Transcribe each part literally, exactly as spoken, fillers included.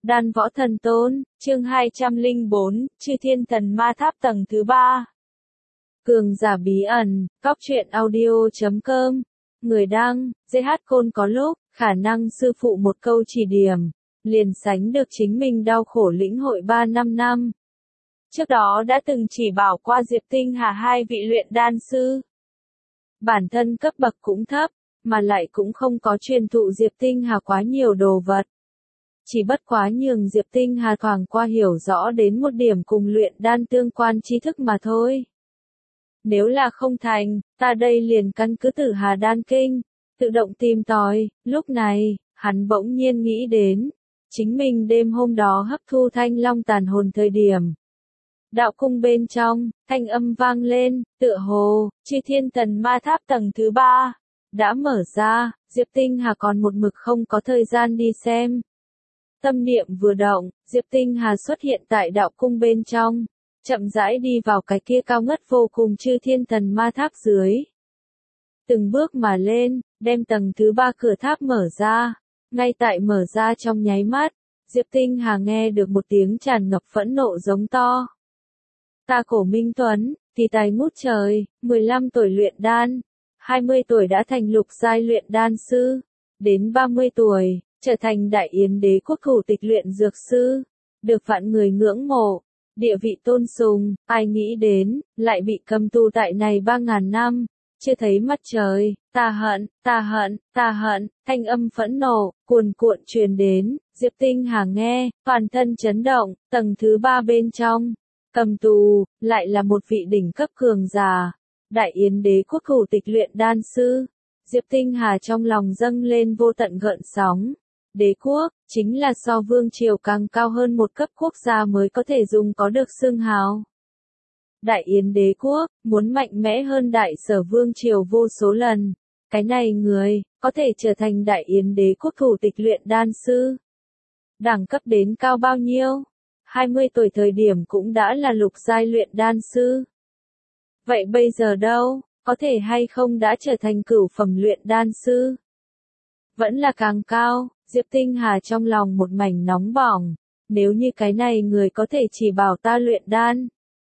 Đan võ thần tôn, chương hai trăm lẻ bốn, Chư Thiên Thần Ma Tháp tầng thứ ba. Cường giả bí ẩn, góc truyện audio chấm com. Người đăng, giê hát Côn có lúc, khả năng sư phụ một câu chỉ điểm, liền sánh được chính mình đau khổ lĩnh hội ba năm năm. Trước đó đã từng chỉ bảo qua Diệp Tinh Hà hai vị luyện đan sư. Bản thân cấp bậc cũng thấp, mà lại cũng không có truyền thụ Diệp Tinh Hà quá nhiều đồ vật. Chỉ bất quá nhường Diệp Tinh Hà thoảng qua hiểu rõ đến một điểm cùng luyện đan tương quan tri thức mà thôi. Nếu là không thành, ta đây liền căn cứ Tử Hà Đan Kinh, tự động tìm tòi. Lúc này, hắn bỗng nhiên nghĩ đến, chính mình đêm hôm đó hấp thu thanh long tàn hồn thời điểm. Đạo cung bên trong, thanh âm vang lên, tựa hồ, Chư Thiên Thần Ma Tháp tầng thứ ba, đã mở ra, Diệp Tinh Hà còn một mực không có thời gian đi xem. Tâm niệm vừa động, Diệp Tinh Hà xuất hiện tại đạo cung bên trong, chậm rãi đi vào cái kia cao ngất vô cùng Chư Thiên Thần Ma Tháp dưới. Từng bước mà lên, đem tầng thứ ba cửa tháp mở ra, ngay tại mở ra trong nháy mắt, Diệp Tinh Hà nghe được một tiếng tràn ngập phẫn nộ giống to. Ta Cổ Minh Tuấn, thì tài ngút trời, mười lăm tuổi luyện đan, hai mươi tuổi đã thành lục giai luyện đan sư, đến ba mươi tuổi, trở thành Đại Yến Đế quốc thủ tịch luyện dược sư, được vạn người ngưỡng mộ, địa vị tôn sùng, ai nghĩ đến, lại bị cầm tù tại này ba ngàn năm, chưa thấy mặt trời, ta hận, ta hận, ta hận, thanh âm phẫn nộ, cuồn cuộn truyền đến, Diệp Tinh Hà nghe, toàn thân chấn động, tầng thứ ba bên trong, cầm tù, lại là một vị đỉnh cấp cường giả, Đại Yến Đế quốc thủ tịch luyện đan sư, Diệp Tinh Hà trong lòng dâng lên vô tận gợn sóng. Đế quốc, chính là so vương triều càng cao hơn một cấp quốc gia mới có thể dùng có được xưng hào. Đại Yến Đế quốc, muốn mạnh mẽ hơn đại sở vương triều vô số lần. Cái này người, có thể trở thành Đại Yến Đế quốc thủ tịch luyện đan sư. Đẳng cấp đến cao bao nhiêu? hai mươi tuổi thời điểm cũng đã là lục giai luyện đan sư. Vậy bây giờ đâu, có thể hay không đã trở thành cửu phẩm luyện đan sư? Vẫn là càng cao. Diệp Tinh Hà trong lòng một mảnh nóng bỏng, nếu như cái này người có thể chỉ bảo ta luyện đan.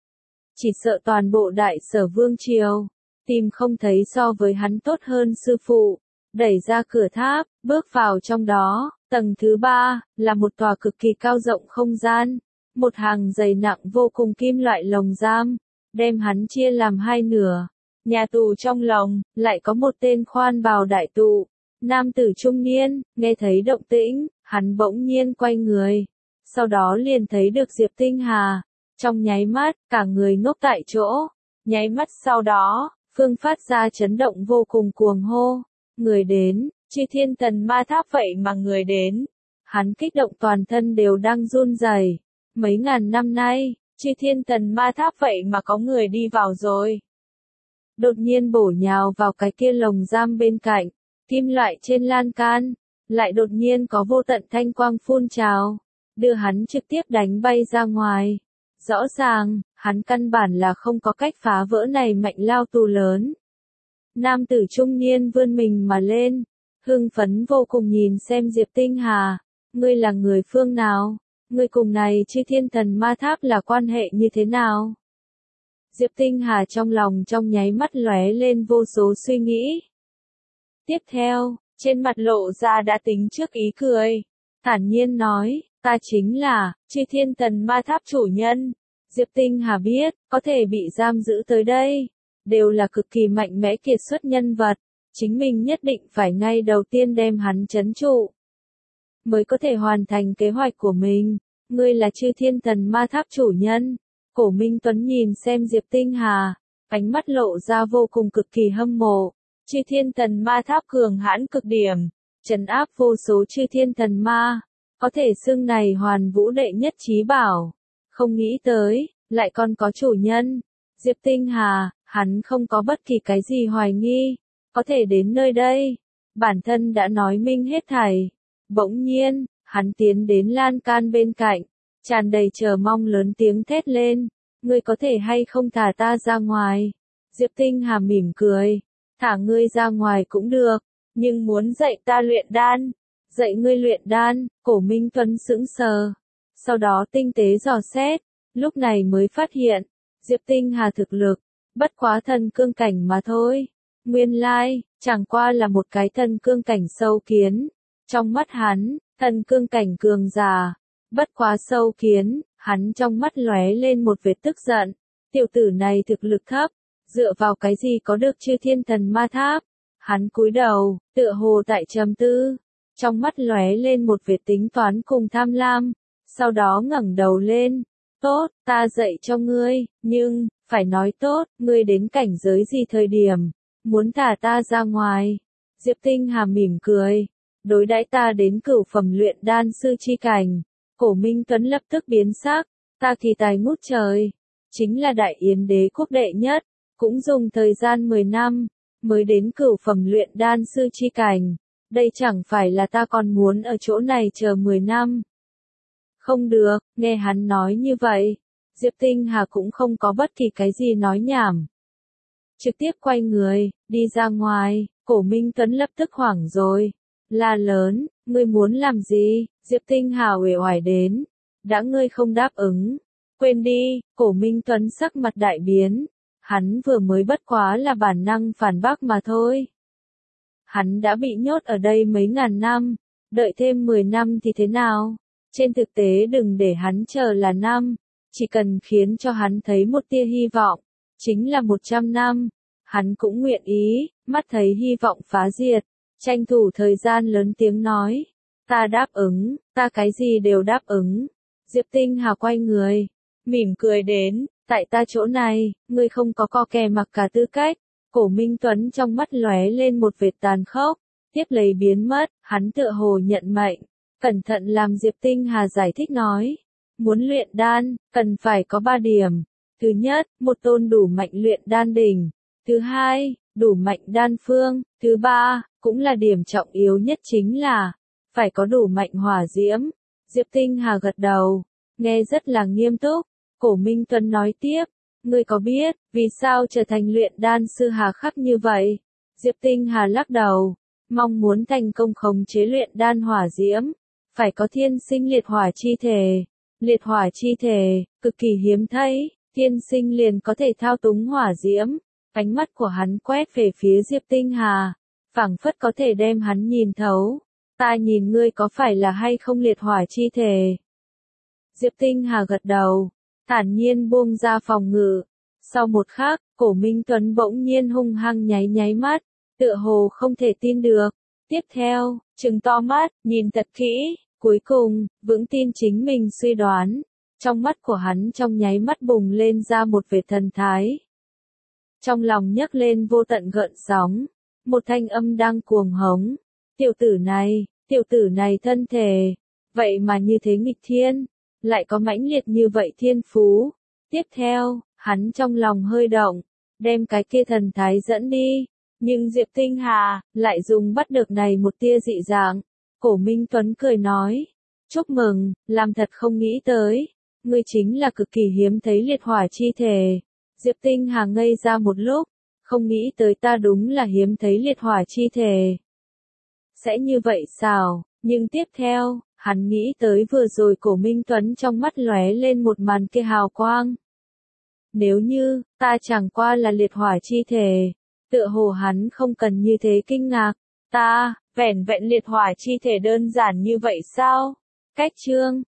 Chỉ sợ toàn bộ đại sở vương triều, tìm không thấy so với hắn tốt hơn sư phụ, đẩy ra cửa tháp, bước vào trong đó, tầng thứ ba, là một tòa cực kỳ cao rộng không gian, một hàng dày nặng vô cùng kim loại lồng giam, đem hắn chia làm hai nửa, nhà tù trong lồng, lại có một tên khoan bào đại tụ. Nam tử trung niên, nghe thấy động tĩnh, hắn bỗng nhiên quay người. Sau đó liền thấy được Diệp Tinh Hà. Trong nháy mắt, cả người ngốc tại chỗ. Nháy mắt sau đó, phương phát ra chấn động vô cùng cuồng hô. Người đến, Chư Thiên Thần Ma Tháp vậy mà người đến. Hắn kích động toàn thân đều đang run rẩy. Mấy ngàn năm nay, Chư Thiên Thần Ma Tháp vậy mà có người đi vào rồi. Đột nhiên bổ nhào vào cái kia lồng giam bên cạnh. Kim loại trên lan can, lại đột nhiên có vô tận thanh quang phun trào, đưa hắn trực tiếp đánh bay ra ngoài. Rõ ràng, hắn căn bản là không có cách phá vỡ này mạnh lao tù lớn. Nam tử trung niên vươn mình mà lên, hưng phấn vô cùng nhìn xem Diệp Tinh Hà, ngươi là người phương nào, ngươi cùng này Chư Thiên Thần Ma Tháp là quan hệ như thế nào? Diệp Tinh Hà trong lòng trong nháy mắt lóe lên vô số suy nghĩ. Tiếp theo, trên mặt lộ ra đã tính trước ý cười, thản nhiên nói, ta chính là, Chư Thiên Thần Ma Tháp chủ nhân. Diệp Tinh Hà biết, có thể bị giam giữ tới đây, đều là cực kỳ mạnh mẽ kiệt xuất nhân vật, chính mình nhất định phải ngay đầu tiên đem hắn trấn trụ, mới có thể hoàn thành kế hoạch của mình. Ngươi là Chư Thiên Thần Ma Tháp chủ nhân. Cổ Minh Tuấn nhìn xem Diệp Tinh Hà, ánh mắt lộ ra vô cùng cực kỳ hâm mộ. Chư Thiên Thần Ma Tháp cường hãn cực điểm, trấn áp vô số Chư Thiên Thần Ma, có thể xưng này hoàn vũ đệ nhất chí bảo. Không nghĩ tới, lại còn có chủ nhân. Diệp Tinh Hà, hắn không có bất kỳ cái gì hoài nghi, có thể đến nơi đây, bản thân đã nói minh hết thảy. Bỗng nhiên, hắn tiến đến lan can bên cạnh, tràn đầy chờ mong lớn tiếng thét lên, ngươi có thể hay không thả ta ra ngoài? Diệp Tinh Hà mỉm cười. Thả ngươi ra ngoài cũng được, nhưng muốn dạy ta luyện đan. Dạy ngươi luyện đan, Cổ Minh Tuấn sững sờ. Sau đó tinh tế dò xét, lúc này mới phát hiện, Diệp Tinh Hà thực lực, bất quá thần cương cảnh mà thôi. Nguyên lai, chẳng qua là một cái thần cương cảnh sâu kiến. Trong mắt hắn, thần cương cảnh cường giả, bất quá sâu kiến, hắn trong mắt lóe lên một vệt tức giận. Tiểu tử này thực lực thấp, dựa vào cái gì có được Chư Thiên Thần Ma Tháp? Hắn cúi đầu, tựa hồ tại trầm tư, trong mắt lóe lên một vệt tính toán cùng tham lam, sau đó ngẩng đầu lên. Tốt, ta dạy cho ngươi, nhưng, phải nói tốt, ngươi đến cảnh giới gì thời điểm, muốn thả ta ra ngoài. Diệp Tinh Hà mỉm cười, đối đãi ta đến cửu phẩm luyện đan sư chi cảnh. Cổ Minh Tuấn lập tức biến sắc, ta kỳ tài ngút trời, chính là Đại Yến đế quốc đệ nhất, cũng dùng thời gian mười năm, mới đến cửu phẩm luyện đan sư chi cảnh. Đây chẳng phải là ta còn muốn ở chỗ này chờ mười năm. Không được, nghe hắn nói như vậy, Diệp Tinh Hà cũng không có bất kỳ cái gì nói nhảm. Trực tiếp quay người, đi ra ngoài. Cổ Minh Tuấn lập tức hoảng rồi, la lớn, ngươi muốn làm gì? Diệp Tinh Hà uể oải đến, đã ngươi không đáp ứng, quên đi. Cổ Minh Tuấn sắc mặt đại biến, hắn vừa mới bất quá là bản năng phản bác mà thôi. Hắn đã bị nhốt ở đây mấy ngàn năm, đợi thêm mười năm thì thế nào? Trên thực tế đừng để hắn chờ là năm, chỉ cần khiến cho hắn thấy một tia hy vọng, chính là một trăm năm, hắn cũng nguyện ý. Mắt thấy hy vọng phá diệt, tranh thủ thời gian lớn tiếng nói, ta đáp ứng, ta cái gì đều đáp ứng. Diệp Tinh Hà quay người, mỉm cười đến, tại ta chỗ này, ngươi không có co kè mặc cả tư cách. Cổ Minh Tuấn trong mắt lóe lên một vệt tàn khốc, tiếp lấy biến mất, hắn tựa hồ nhận mệnh, cẩn thận làm Diệp Tinh Hà giải thích nói, muốn luyện đan, cần phải có ba điểm. Thứ nhất, một tôn đủ mạnh luyện đan đỉnh. Thứ hai, đủ mạnh đan phương. Thứ ba, cũng là điểm trọng yếu nhất chính là, phải có đủ mạnh hỏa diễm. Diệp Tinh Hà gật đầu, nghe rất là nghiêm túc. Cổ Minh Tuấn nói tiếp, ngươi có biết, vì sao trở thành luyện đan sư hà khắc như vậy? Diệp Tinh Hà lắc đầu, mong muốn thành công khống chế luyện đan hỏa diễm, phải có thiên sinh liệt hỏa chi thể. Liệt hỏa chi thể, cực kỳ hiếm thấy, thiên sinh liền có thể thao túng hỏa diễm. Ánh mắt của hắn quét về phía Diệp Tinh Hà, phảng phất có thể đem hắn nhìn thấu. Ta nhìn ngươi có phải là hay không liệt hỏa chi thể? Diệp Tinh Hà gật đầu, thản nhiên buông ra phòng ngự. Sau một khắc, Cổ Minh Tuấn bỗng nhiên hung hăng nháy nháy mắt, tựa hồ không thể tin được. Tiếp theo, trừng to mắt, nhìn thật kỹ, cuối cùng, vững tin chính mình suy đoán. Trong mắt của hắn trong nháy mắt bùng lên ra một vệt thần thái. Trong lòng nhấc lên vô tận gợn sóng, một thanh âm đang cuồng hống. Tiểu tử này, tiểu tử này thân thể, vậy mà như thế nghịch thiên, lại có mãnh liệt như vậy thiên phú. Tiếp theo, hắn trong lòng hơi động, đem cái kia thần thái dẫn đi, nhưng Diệp Tinh Hà lại dùng bắt được này một tia dị dạng. Cổ Minh Tuấn cười nói, chúc mừng, làm thật không nghĩ tới, ngươi chính là cực kỳ hiếm thấy liệt hỏa chi thể. Diệp Tinh Hà ngây ra một lúc, không nghĩ tới ta đúng là hiếm thấy liệt hỏa chi thể. Sẽ như vậy sao? Nhưng tiếp theo, hắn nghĩ tới vừa rồi Cổ Minh Tuấn trong mắt lóe lên một màn kia hào quang. Nếu như, ta chẳng qua là liệt hỏa chi thể, tựa hồ hắn không cần như thế kinh ngạc. Ta, vẻn vẹn liệt hỏa chi thể đơn giản như vậy sao? Cách chương